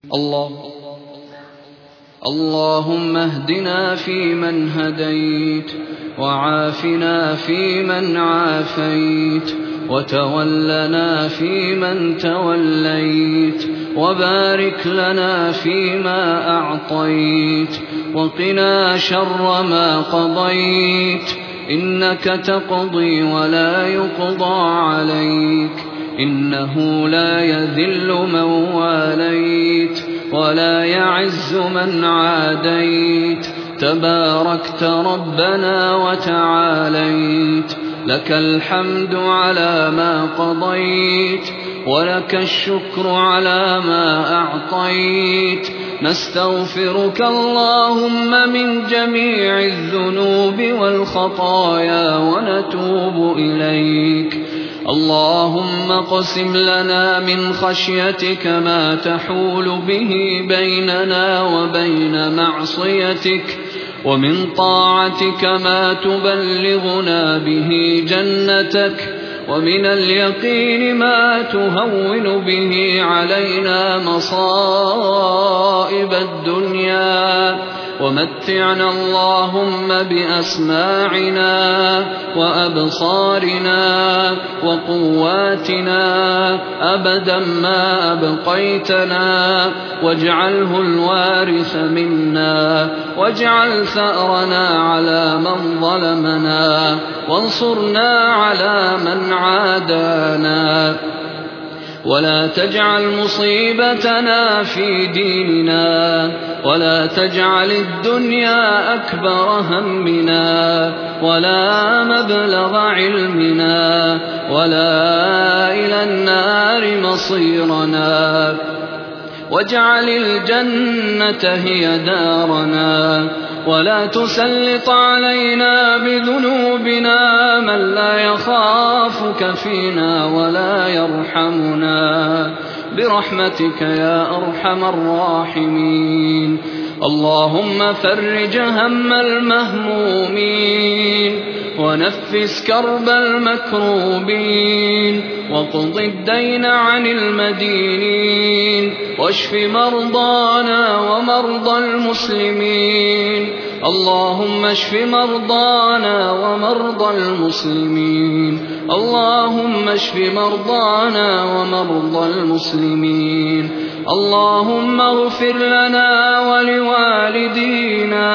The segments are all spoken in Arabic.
اللهم اهدنا فيمن هديت، وعافنا فيمن عافيت، وتولنا فيمن توليت، وبارك لنا فيما أعطيت، وقنا شر ما قضيت، إنك تقضي ولا يقضى عليك، إنه لا يذل من واليت ولا يعز من عاديت، تباركت ربنا وتعاليت، لك الحمد على ما قضيت، ولك الشكر على ما أعطيت، نستغفرك اللهم من جميع الذنوب والخطايا ونتوب إليك. اللهم اقسم لنا من خشيتك ما تحول به بيننا وبين معصيتك، ومن طاعتك ما تبلغنا به جنتك، ومن اليقين ما تهون به علينا مصائب الدنيا، ومتعنا اللهم بأسماعنا وأبصارنا وقواتنا أبدا ما أبقيتنا، واجعله الوارث منا، واجعل ثأرنا على من ظلمنا، وانصرنا على من عادانا، ولا تجعل مصيبتنا في ديننا، ولا تجعل الدنيا أكبر همنا، ولا مبلغ علمنا، ولا إلى النار مصيرنا، واجعل الجنة هي دارنا، ولا تسلط علينا بذنوبنا من لا يخافك فينا ولا يرحمنا، برحمتك يا أرحم الراحمين. اللهم فرج هم المهمومين، ونفس كرب المكروبين، وقض الدين عن المدينين، واشف مرضانا ومرضى المسلمين. اللهم اشف مرضانا ومرضى المسلمين، اللهم اشف مرضانا ومرضى المسلمين. اللهم اغفر لنا ولوالدينا،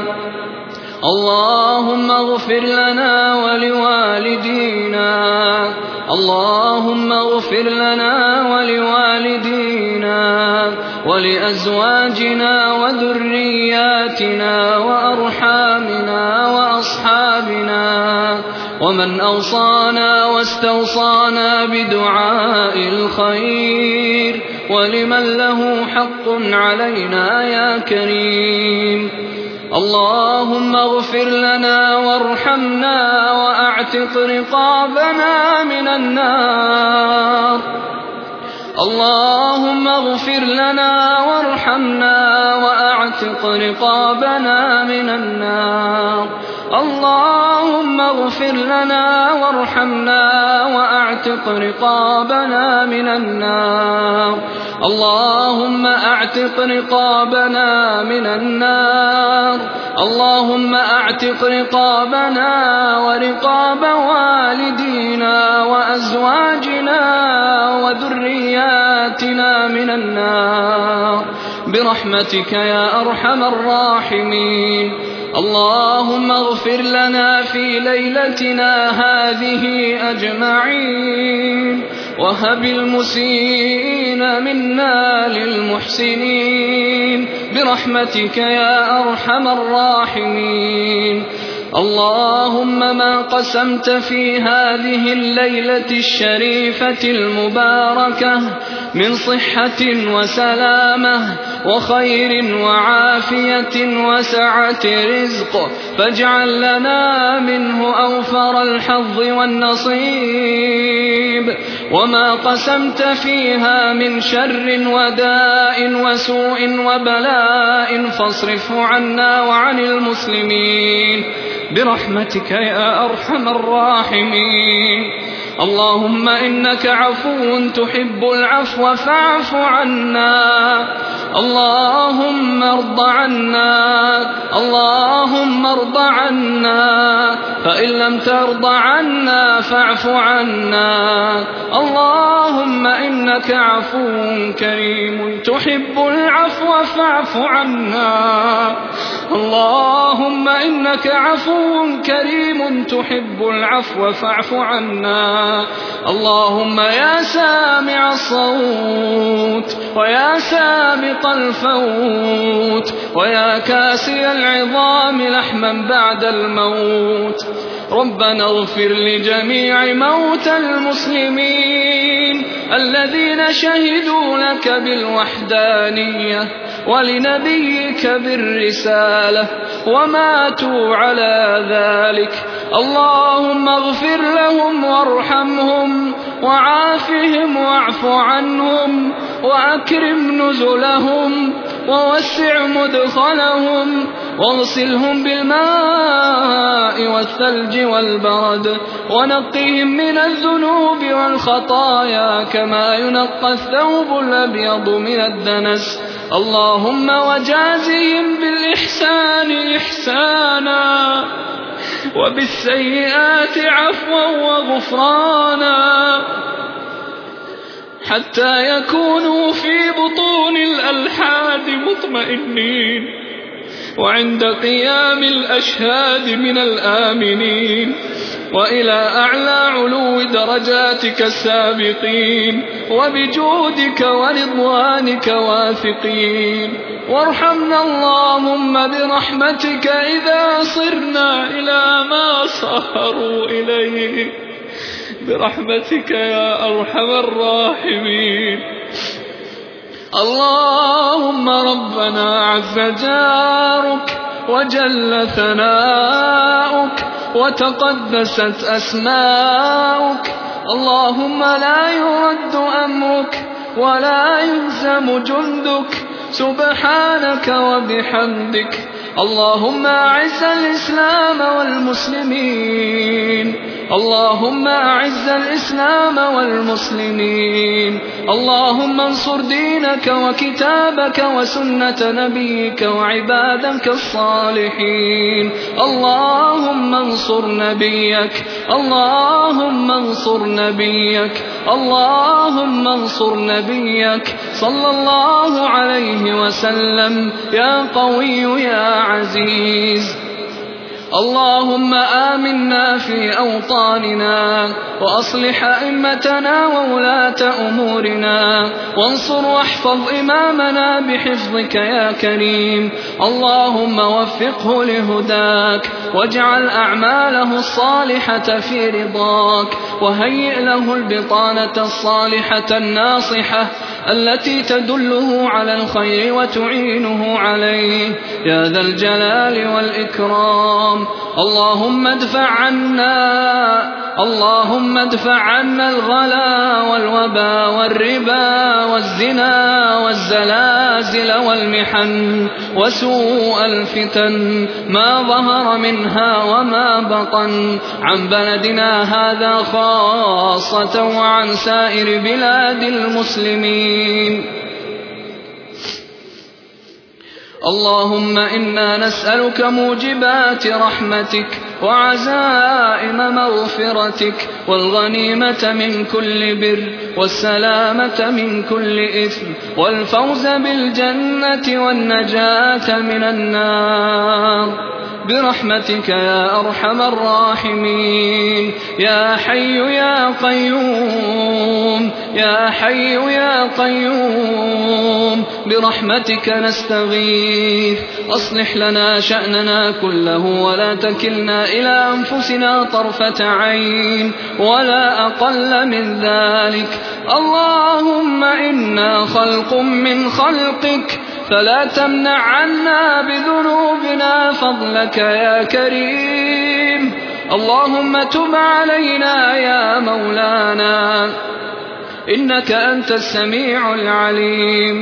اللهم اغفر لنا ولوالدينا، اللهم اغفر لنا ولوالدينا ولأزواجنا وذرياتنا وأرحامنا وأصحابنا، ومن أوصانا واستوصانا بدعاء الخير، ولمن له حق علينا يا كريم. اللهم اغفر لنا وارحمنا وأعتق رقابنا من النار، اللهم اغفر لنا وارحمنا وأعتق رقابنا من النار، اللهم اغفر لنا وارحمنا وأعتق رقابنا من النار، اللهم أعتق رقابنا من النار، اللهم أعتق رقابنا ورقاب والدينا وأزواجنا وذرياتنا من النار، برحمتك يا أرحم الراحمين. اللهم اغفر لنا في ليلتنا هذه أجمعين، وهب المسيئين منا للمحسنين، برحمتك يا أرحم الراحمين. اللهم ما قسمت في هذه الليلة الشريفة المباركة من صحة وسلامة وخير وعافية وسعة رزق، فاجعل لنا منه أوفر الحظ والنصيب، وما قسمت فيها من شر وداء وسوء وبلاء فاصرفه عنا وعن المسلمين، برحمتك يا أرحم الراحمين. اللهم إنك عفو تحب العفو فاعف عنا، اللهم ارض عنا، اللهم ارض عنا، فإن لم ترض عنا فاعف عنا. اللهم إنك عفو كريم تحب العفو فاعف عنا. اللهم إنك عفو كريم تحب العفو فاعف عنا. اللهم يا سامع الصوت ويا سابق الفوت ويا كاسي العظام لحما بعد الموت، ربنا اغفر لجميع موتى المسلمين الذين شهدوا لك بالوحدانية ولنبيك بالرسالة وماتوا على ذلك. اللهم اغفر لهم وارحمهم وعافهم واعف عنهم وأكرم نزلهم ووسع مدخلهم واغسلهم بالماء والثلج والبرد ونقهم من الذنوب والخطايا كما ينقى الثوب الأبيض من الدنس. اللهم وجازهم بالإحسان إحسانا وبالسيئات عفوا وغفرانا حتى يكونوا في بطون الألحاد مطمئنين وعند قيام الأشهاد من الآمنين وإلى أعلى علو درجاتك السابقين وبجودك ورضوانك واثقين. وارحمنا اللهم برحمتك إذا صرنا إلى ما صاروا إليه برحمتك يا أرحم الراحمين. اللهم ربنا عز جارك وجل ثناؤك وتقدست أسماؤك، اللهم لا يرد أمرك ولا يهزم جندك سبحانك وبحمدك. اللهم أعز الإسلام والمسلمين، اللهم أعز الإسلام والمسلمين. اللهم انصر دينك وكتابك وسنة نبيك وعبادك الصالحين. اللهم انصر نبيك، اللهم انصر نبيك، اللهم انصر نبيك صلى الله عليه وسلم يا قوي يا عزيز. اللهم آمنا في أوطاننا وأصلح أئمتنا وولاة أمورنا وانصر واحفظ إمامنا بحفظك يا كريم. اللهم وفقه لهداك واجعل أعماله الصالحة في رضاك وهيئ له البطانة الصالحة الناصحة التي تدله على الخير وتعينه عليه يا ذا الجلال والإكرام. اللهم ادفع عنا الغلا والوبا والربا والزنا والزلازل والمحن وسوء الفتن ما ظهر منها وما بطن عن بلدنا هذا خاصة وعن سائر بلاد المسلمين. اللهم إنا نسألك موجبات رحمتك وعزائم مغفرتك والغنيمة من كل بر والسلامة من كل إثم والفوز بالجنة والنجاة من النار برحمتك يا أرحم الراحمين. يا حي يا قيوم، يا حي يا قيوم، برحمتك نستغيث. أصلح لنا شأننا كله ولا تكلنا إلى أنفسنا طرفة عين ولا أقل من ذلك. اللهم إنا خلق من خلقك فلا تمنع عنا بذنوبنا فضلك يا كريم. اللهم تب علينا يا مولانا إنك أنت السميع العليم.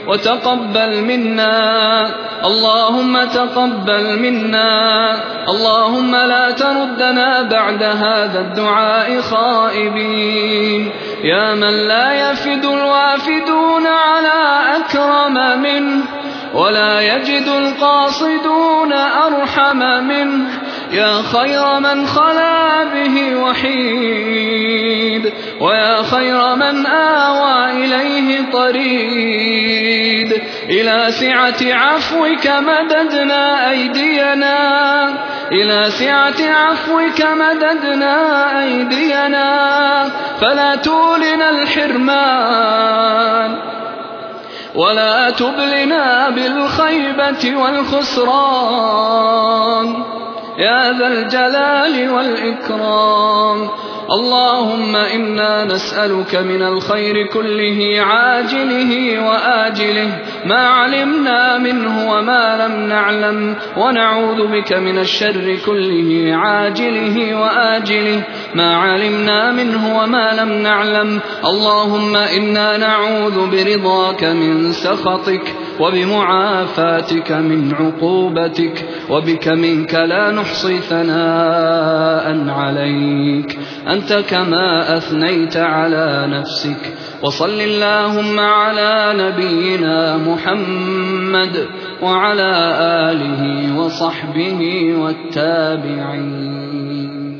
وتقبل منا، اللهم تقبل منا. اللهم لا تردنا بعد هذا الدعاء خائبين، يا من لا يفد الوافدون على أكرم منه، ولا يجد القاصدون أرحم منه، يا خير من خلا به وحيد، ويا خير من آوى إليه طريد. إلى سعة عفوك مددنا أيدينا، إلى سعة عفوك مددنا أيدينا، فلا تولنا الحرمان ولا تبلنا بالخيبة والخسران، يا ذا الجلال والإكرام. اللهم إنا نسألك من الخير كله عاجله وآجله ما علمنا منه وما لم نعلم، ونعوذ بك من الشر كله عاجله وآجله ما علمنا منه وما لم نعلم. اللهم إنا نعوذ برضاك من سخطك، وبمعافاتك من عقوبتك، وبك منك لا نحصي ثناء عليك، أنت كما أثنيت على نفسك. وصل اللهم على نبينا محمد وعلى آله وصحبه والتابعين.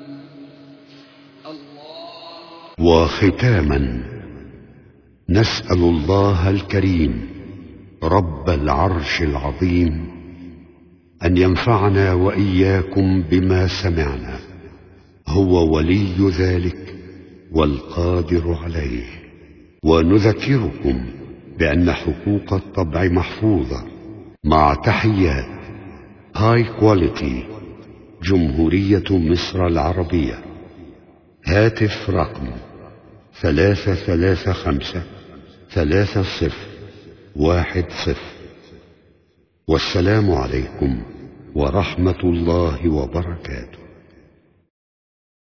وختاما نسأل الله الكريم رب العرش العظيم أن ينفعنا وإياكم بما سمعنا، هو ولي ذلك والقادر عليه. ونذكركم بأن حقوق الطبع محفوظة مع تحيات هاي كواليتي جمهورية مصر العربية. هاتف رقم 335-3010. والسلام عليكم ورحمة الله وبركاته.